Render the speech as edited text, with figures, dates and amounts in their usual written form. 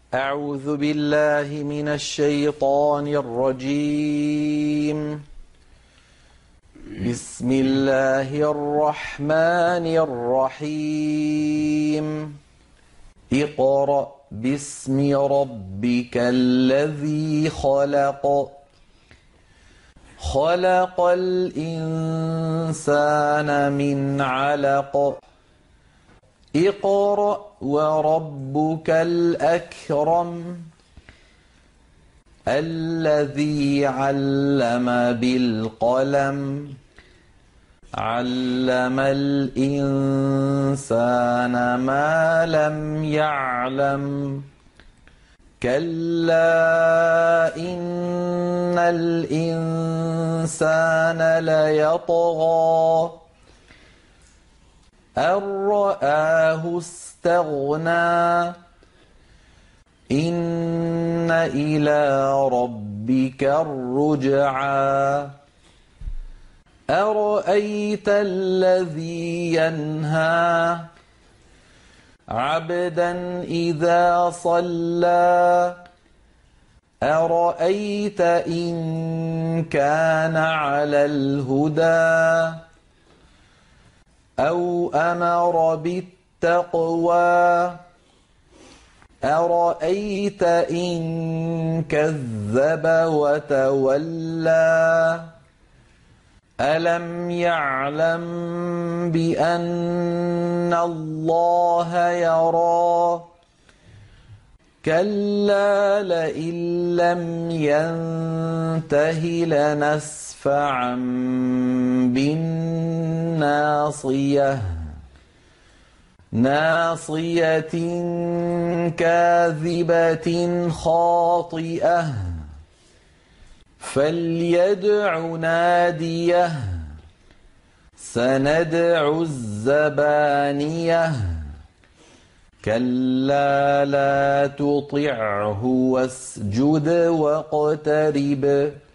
أعوذ بالله من الشيطان الرجيم. بسم الله الرحمن الرحيم. اقرأ باسم ربك الذي خلق. خلق الإنسان من علق. اقرأ وربك الأكرم. الذي علم بالقلم. علم الإنسان ما لم يعلم. كلا إن الإنسان ليطغى أن رآه استغنى. إن إلى ربك الرجعى. أرأيت الذي ينهى عبدا إذا صلى. أرأيت إن كان على الهدى أو أمر بالتقوى. أرأيت إن كذب وتولى. ألم يعلم بأن الله يرى. كلا لئن لم ينته لنسفعا بالناصية. ناصية كاذبة خاطئة. فليدع ناديه. سندع الزبانية. كلا لا تطعه واسجد واقترب.